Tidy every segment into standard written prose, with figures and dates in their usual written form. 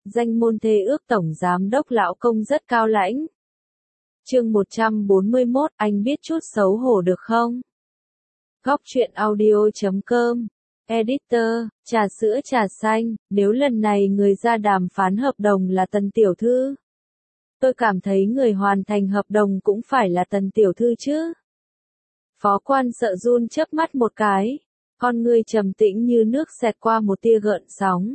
Danh môn thê ước tổng giám đốc lão công rất cao lãnh. Chương 141, anh biết chút xấu hổ được không? Góc truyện audio.com. Editor, trà sữa trà xanh, nếu lần này người ra đàm phán hợp đồng là Tần tiểu thư, tôi cảm thấy người hoàn thành hợp đồng cũng phải là Tần tiểu thư chứ. Phó quan sợ run chớp mắt một cái, con ngươi trầm tĩnh như nước xẹt qua một tia gợn sóng.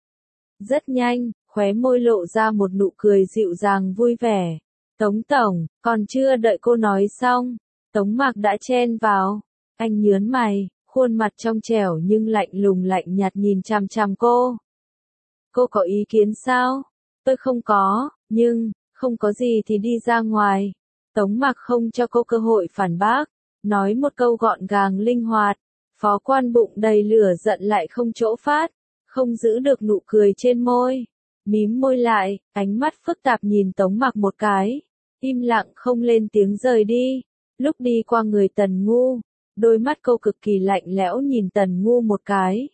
Rất nhanh, khóe môi lộ ra một nụ cười dịu dàng vui vẻ. Tống tổng, còn chưa đợi cô nói xong, Tống Mạc đã chen vào. Anh nhớn mày, khuôn mặt trong trẻo nhưng lạnh lùng lạnh nhạt nhìn chằm chằm cô. Cô có ý kiến sao? Tôi không có, nhưng, không có gì thì đi ra ngoài. Tống Mạc không cho cô cơ hội phản bác, nói một câu gọn gàng linh hoạt. Phó quan bụng đầy lửa giận lại không chỗ phát, không giữ được nụ cười trên môi. Mím môi lại, ánh mắt phức tạp nhìn Tống Mạc một cái, im lặng không lên tiếng rời đi. Lúc đi qua người Tần Ngu, đôi mắt cô cực kỳ lạnh lẽo nhìn Tần Ngu một cái.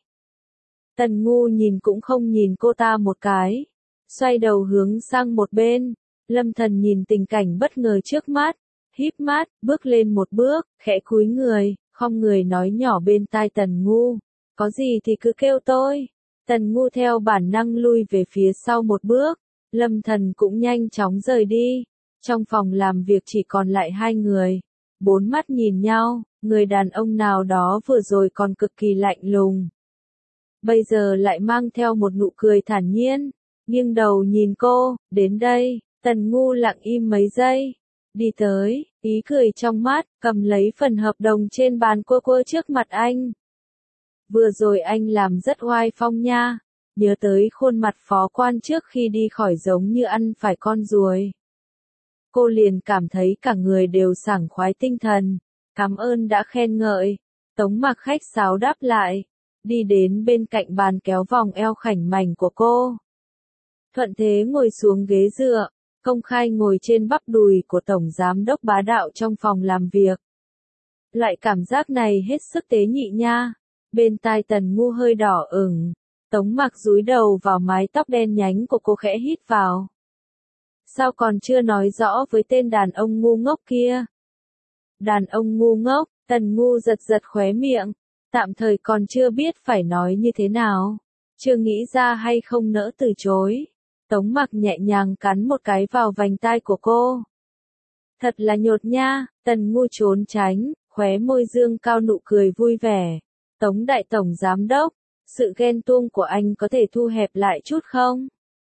Tần Ngu nhìn cũng không nhìn cô ta một cái, xoay đầu hướng sang một bên. Lâm Thần nhìn tình cảnh bất ngờ trước mắt, híp mắt, bước lên một bước, khẽ cúi người, khom người nói nhỏ bên tai Tần Ngu, có gì thì cứ kêu tôi. Tần Ngu theo bản năng lui về phía sau một bước, Lâm Thần cũng nhanh chóng rời đi. Trong phòng làm việc chỉ còn lại hai người, bốn mắt nhìn nhau, người đàn ông nào đó vừa rồi còn cực kỳ lạnh lùng, bây giờ lại mang theo một nụ cười thản nhiên, nghiêng đầu nhìn cô. Đến đây, Tần Ngu lặng im mấy giây, đi tới, ý cười trong mắt, cầm lấy phần hợp đồng trên bàn cô trước mặt anh. Vừa rồi anh làm rất oai phong nha, nhớ tới khuôn mặt phó quan trước khi đi khỏi giống như ăn phải con ruồi. Cô liền cảm thấy cả người đều sảng khoái tinh thần, cảm ơn đã khen ngợi. Tống Mạc khách sáo đáp lại, đi đến bên cạnh bàn kéo vòng eo khảnh mảnh của cô. Thuận thế ngồi xuống ghế dựa, công khai ngồi trên bắp đùi của tổng giám đốc bá đạo trong phòng làm việc. Loại cảm giác này hết sức tế nhị nha. Bên tai Tần Ngu hơi đỏ ửng, Tống Mạc dúi đầu vào mái tóc đen nhánh của cô khẽ hít vào. Sao còn chưa nói rõ với tên đàn ông ngu ngốc kia? Đàn ông ngu ngốc, Tần Ngu giật giật khóe miệng, tạm thời còn chưa biết phải nói như thế nào, chưa nghĩ ra hay không nỡ từ chối. Tống Mạc nhẹ nhàng cắn một cái vào vành tai của cô. Thật là nhột nha, Tần Ngu trốn tránh, khóe môi dương cao nụ cười vui vẻ. Tống đại tổng giám đốc, sự ghen tuông của anh có thể thu hẹp lại chút không?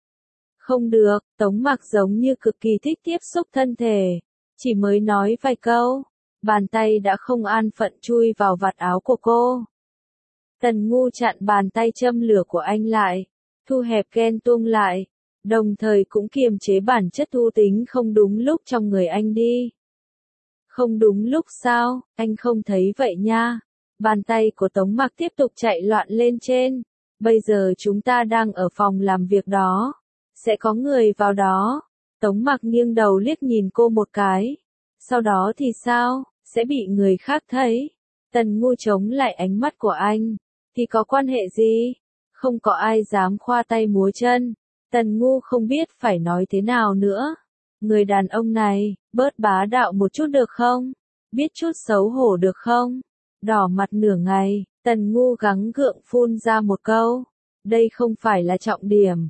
Không được, Tống Mạc giống như cực kỳ thích tiếp xúc thân thể. Chỉ mới nói vài câu, bàn tay đã không an phận chui vào vạt áo của cô. Tần Ngu chặn bàn tay châm lửa của anh lại, thu hẹp ghen tuông lại, đồng thời cũng kiềm chế bản chất thú tính không đúng lúc trong người anh đi. Không đúng lúc sao, anh không thấy vậy nha. Bàn tay của Tống Mạc tiếp tục chạy loạn lên trên. Bây giờ chúng ta đang ở phòng làm việc đó. Sẽ có người vào đó. Tống Mạc nghiêng đầu liếc nhìn cô một cái. Sau đó thì sao? Sẽ bị người khác thấy. Tần Ngu chống lại ánh mắt của anh. Thì có quan hệ gì? Không có ai dám khoa tay múa chân. Tần Ngu không biết phải nói thế nào nữa. Người đàn ông này, bớt bá đạo một chút được không? Biết chút xấu hổ được không? Đỏ mặt nửa ngày, Tần Ngu gắng gượng phun ra một câu. Đây không phải là trọng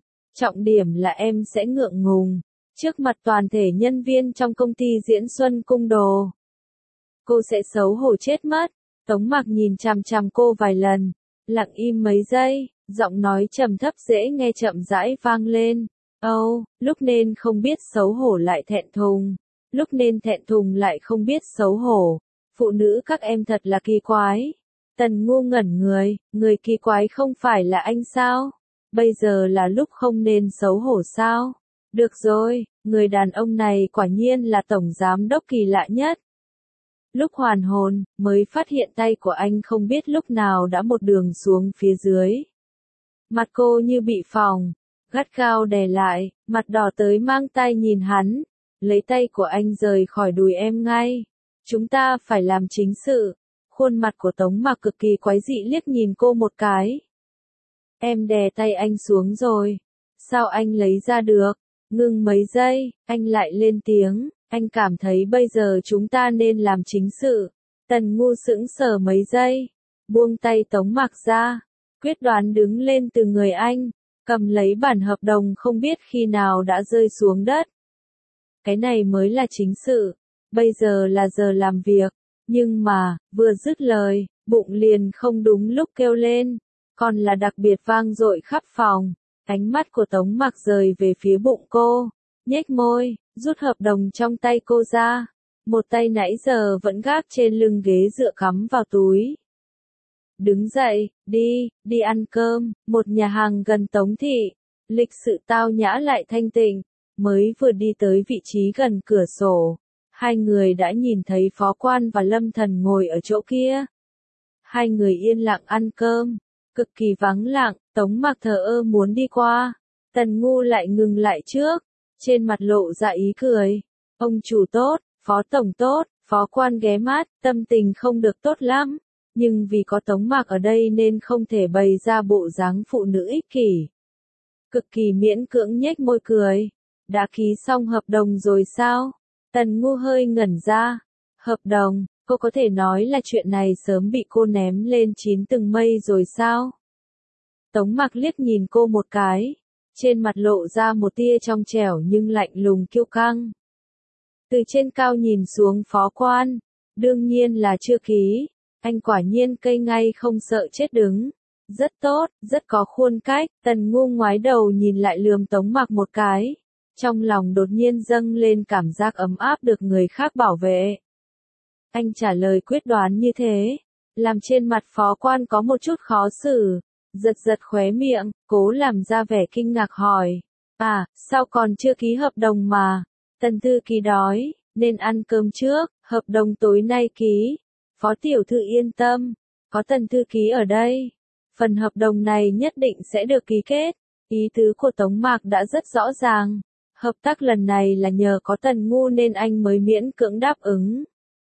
điểm là em sẽ ngượng ngùng. Trước mặt toàn thể nhân viên trong công ty Diễn Xuân Cung Đồ. Cô sẽ xấu hổ chết mất. Tống Mạc nhìn chằm chằm cô vài lần, lặng im mấy giây, giọng nói trầm thấp dễ nghe chậm rãi vang lên. Lúc nên không biết xấu hổ lại thẹn thùng. Lúc nên thẹn thùng lại không biết xấu hổ. Phụ nữ các em thật là kỳ quái. Tần Ngu ngẩn người kỳ quái không phải là anh sao? Bây giờ là lúc không nên xấu hổ sao? Được rồi, người đàn ông này quả nhiên là tổng giám đốc kỳ lạ nhất. Lúc hoàn hồn, mới phát hiện tay của anh không biết lúc nào đã một đường xuống phía dưới. Mặt cô như bị phỏng, gắt gao đè lại, mặt đỏ tới mang tay nhìn hắn. Lấy tay của anh rời khỏi đùi em ngay. Chúng ta phải làm chính sự. Khuôn mặt của Tống Mạc cực kỳ quái dị liếc nhìn cô một cái. Em đè tay anh xuống rồi. Sao anh lấy ra được? Ngừng mấy giây, anh lại lên tiếng, anh cảm thấy bây giờ chúng ta nên làm chính sự. Tần Ngu sững sờ mấy giây, buông tay Tống Mặc ra, quyết đoán đứng lên từ người anh, cầm lấy bản hợp đồng không biết khi nào đã rơi xuống đất. Cái này mới là chính sự, bây giờ là giờ làm việc, nhưng mà, vừa dứt lời, bụng liền không đúng lúc kêu lên, còn là đặc biệt vang dội khắp phòng. Ánh mắt của Tống Mặc rời về phía bụng cô, nhếch môi, rút hợp đồng trong tay cô ra, một tay nãy giờ vẫn gác trên lưng ghế dựa cắm vào túi. Đứng dậy, đi ăn cơm, một nhà hàng gần Tống Thị, lịch sự tao nhã lại thanh tịnh, mới vừa đi tới vị trí gần cửa sổ, hai người đã nhìn thấy Phó Quan và Lâm Thần ngồi ở chỗ kia. Hai người yên lặng ăn cơm, cực kỳ vắng lặng, Tống Mặc thờ ơ muốn đi qua, Tần Ngu lại ngừng lại trước, trên mặt lộ ra ý cười. Ông chủ tốt, Phó Tổng tốt, Phó Quan ghé mắt, tâm tình không được tốt lắm, nhưng vì có Tống Mặc ở đây nên không thể bày ra bộ dáng phụ nữ ích kỷ. Cực kỳ miễn cưỡng nhếch môi cười. Đã ký xong hợp đồng rồi sao? Tần Ngu hơi ngẩn ra. Hợp đồng, cô có thể nói là chuyện này sớm bị cô ném lên 9 tầng mây rồi sao? Tống Mặc liếc nhìn cô một cái, trên mặt lộ ra một tia trong trẻo nhưng lạnh lùng kiêu căng. Từ trên cao nhìn xuống Phó Quan, đương nhiên là chưa ký, anh quả nhiên cây ngay không sợ chết đứng. Rất tốt, rất có khuôn cách, Tần Ngu ngoái đầu nhìn lại lườm Tống Mặc một cái, trong lòng đột nhiên dâng lên cảm giác ấm áp được người khác bảo vệ. Anh trả lời quyết đoán như thế, làm trên mặt Phó Quan có một chút khó xử, giật khóe miệng, cố làm ra vẻ kinh ngạc hỏi, sao còn chưa ký hợp đồng mà? Tần thư ký đói, nên ăn cơm trước, hợp đồng tối nay ký. Phó tiểu thư yên tâm, có Tần thư ký ở đây, phần hợp đồng này nhất định sẽ được ký kết. Ý tứ của Tống Mặc đã rất rõ ràng, hợp tác lần này là nhờ có Tần Ngu nên anh mới miễn cưỡng đáp ứng.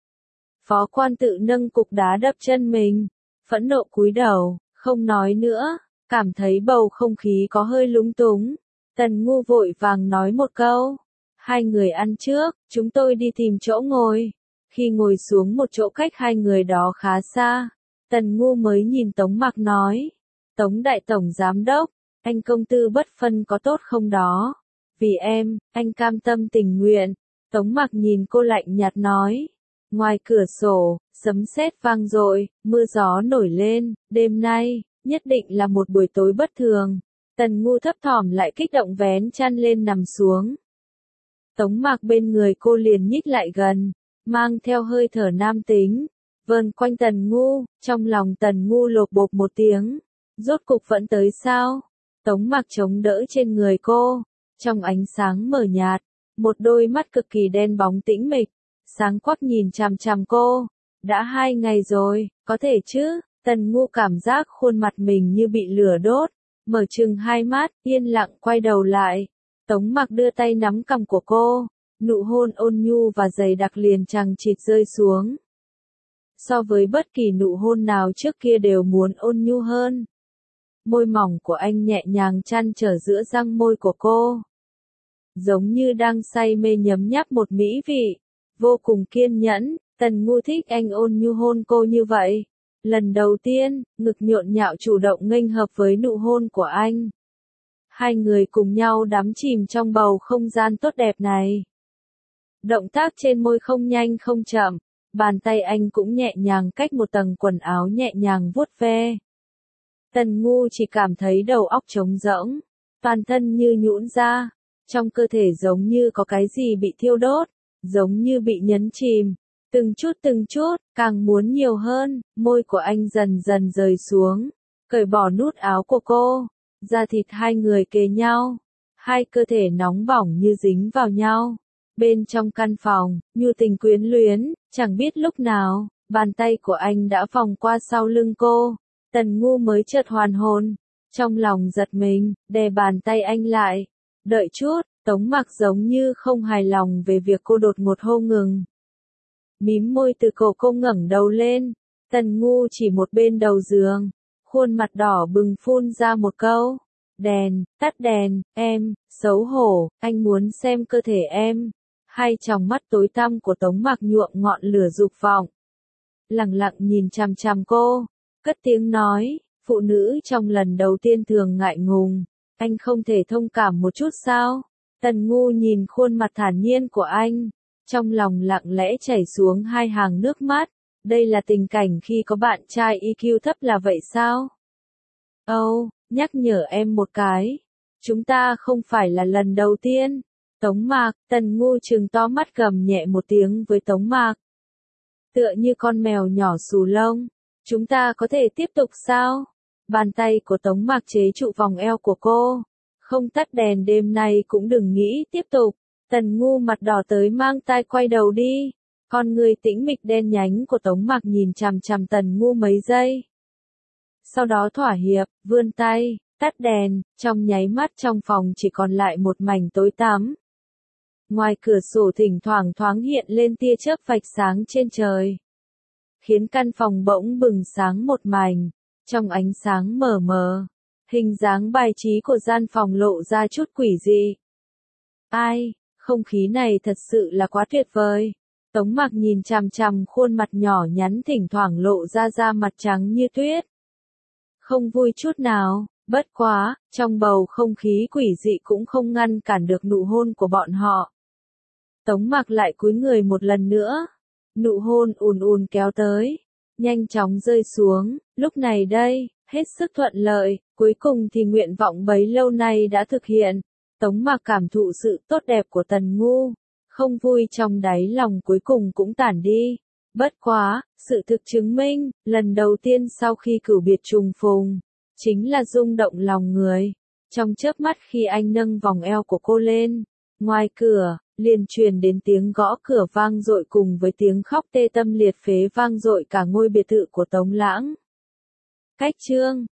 Phó Quan tự nâng cục đá đập chân mình, phẫn nộ cúi đầu, không nói nữa, cảm thấy bầu không khí có hơi lúng túng. Tần Ngu vội vàng nói một câu, hai người ăn trước, chúng tôi đi tìm chỗ ngồi. Khi ngồi xuống một chỗ cách hai người đó khá xa, Tần Ngu mới nhìn Tống Mặc nói, Tống Đại Tổng Giám Đốc, anh công tư bất phân có tốt không đó? Vì em, anh cam tâm tình nguyện. Tống Mặc nhìn cô lạnh nhạt nói. Ngoài cửa sổ, sấm sét vang dội, mưa gió nổi lên, đêm nay, nhất định là một buổi tối bất thường. Tần Ngu thấp thỏm lại kích động vén chăn lên nằm xuống. Tống Mặc bên người cô liền nhích lại gần, mang theo hơi thở nam tính, vờn quanh Tần Ngu, trong lòng Tần Ngu lột bột một tiếng. Rốt cục vẫn tới sao? Tống Mặc chống đỡ trên người cô, trong ánh sáng mờ nhạt, một đôi mắt cực kỳ đen bóng tĩnh mịch, sáng quắc nhìn chằm chằm cô. Đã 2 ngày rồi, có thể chứ? Tần Ngu cảm giác khuôn mặt mình như bị lửa đốt, mở trừng hai mắt, yên lặng quay đầu lại. Tống Mặc đưa tay nắm cằm của cô, nụ hôn ôn nhu và dày đặc liền chằng chịt rơi xuống. So với bất kỳ nụ hôn nào trước kia đều muốn ôn nhu hơn. Môi mỏng của anh nhẹ nhàng chăn trở giữa răng môi của cô, giống như đang say mê nhấm nháp một mỹ vị, vô cùng kiên nhẫn. Tần Ngu thích anh ôn nhu hôn cô như vậy. Lần đầu tiên, ngực nhộn nhạo chủ động nghênh hợp với nụ hôn của anh. Hai người cùng nhau đắm chìm trong bầu không gian tốt đẹp này. Động tác trên môi không nhanh không chậm, bàn tay anh cũng nhẹ nhàng cách một tầng quần áo nhẹ nhàng vuốt ve. Tần Ngu chỉ cảm thấy đầu óc trống rỗng, toàn thân như nhũn ra, trong cơ thể giống như có cái gì bị thiêu đốt, giống như bị nhấn chìm, từng chút, càng muốn nhiều hơn. Môi của anh dần dần rời xuống, cởi bỏ nút áo của cô, da thịt hai người kề nhau, hai cơ thể nóng bỏng như dính vào nhau. Bên trong căn phòng, nhu tình quyến luyến, chẳng biết lúc nào, bàn tay của anh đã vòng qua sau lưng cô. Tần Ngu mới chợt hoàn hồn, trong lòng giật mình, đè bàn tay anh lại. Đợi chút, Tống Mặc giống như không hài lòng về việc cô đột ngột hô ngừng. Mím môi từ cổ cô ngẩng đầu lên, Tần Ngu chỉ một bên đầu giường, khuôn mặt đỏ bừng phun ra một câu, Đèn, tắt đèn, em, xấu hổ, anh muốn xem cơ thể em. Hai tròng mắt tối tăm của Tống Mạc nhuộm ngọn lửa dục vọng. Lẳng lặng nhìn chằm chằm cô, cất tiếng nói, phụ nữ trong lần đầu tiên thường ngại ngùng, anh không thể thông cảm một chút sao? Tần Ngu nhìn khuôn mặt thản nhiên của anh, trong lòng lặng lẽ chảy xuống hai hàng nước mắt, đây là tình cảnh khi có bạn trai EQ thấp là vậy sao? Nhắc nhở em một cái, chúng ta không phải là lần đầu tiên. Tống Mạc, Tần Ngu trừng to mắt gầm nhẹ một tiếng với Tống Mạc. Tựa như con mèo nhỏ xù lông, chúng ta có thể tiếp tục sao? Bàn tay của Tống Mạc chế trụ vòng eo của cô. Không tắt đèn đêm nay cũng đừng nghĩ tiếp tục. Tần Ngu mặt đỏ tới mang tai quay đầu đi. Con người tĩnh mịch đen nhánh của Tống Mạc nhìn chằm chằm Tần Ngu mấy giây. Sau đó thỏa hiệp, vươn tay, tắt đèn, trong nháy mắt trong phòng chỉ còn lại một mảnh tối tăm. Ngoài cửa sổ thỉnh thoảng thoáng hiện lên tia chớp vạch sáng trên trời, khiến căn phòng bỗng bừng sáng một mảnh, trong ánh sáng mờ mờ, hình dáng bài trí của gian phòng lộ ra chút quỷ dị. Ai, không khí này thật sự là quá tuyệt vời. Tống Mạc nhìn chằm chằm khuôn mặt nhỏ nhắn thỉnh thoảng lộ ra da mặt trắng như tuyết. Không vui chút nào, bất quá, trong bầu không khí quỷ dị cũng không ngăn cản được nụ hôn của bọn họ. Tống Mạc lại cúi người một lần nữa. Nụ hôn ùn ùn kéo tới, nhanh chóng rơi xuống, lúc này đây, hết sức thuận lợi, cuối cùng thì nguyện vọng bấy lâu nay đã thực hiện. Tống Mạc cảm thụ sự tốt đẹp của Tần Ngu, không vui trong đáy lòng cuối cùng cũng tản đi. Bất quá, sự thực chứng minh, lần đầu tiên sau khi cửu biệt trùng phùng, chính là rung động lòng người. Trong chớp mắt khi anh nâng vòng eo của cô lên, ngoài cửa, liền truyền đến tiếng gõ cửa vang dội cùng với tiếng khóc tê tâm liệt phế vang dội cả ngôi biệt thự của Tống Lãng. Cách chương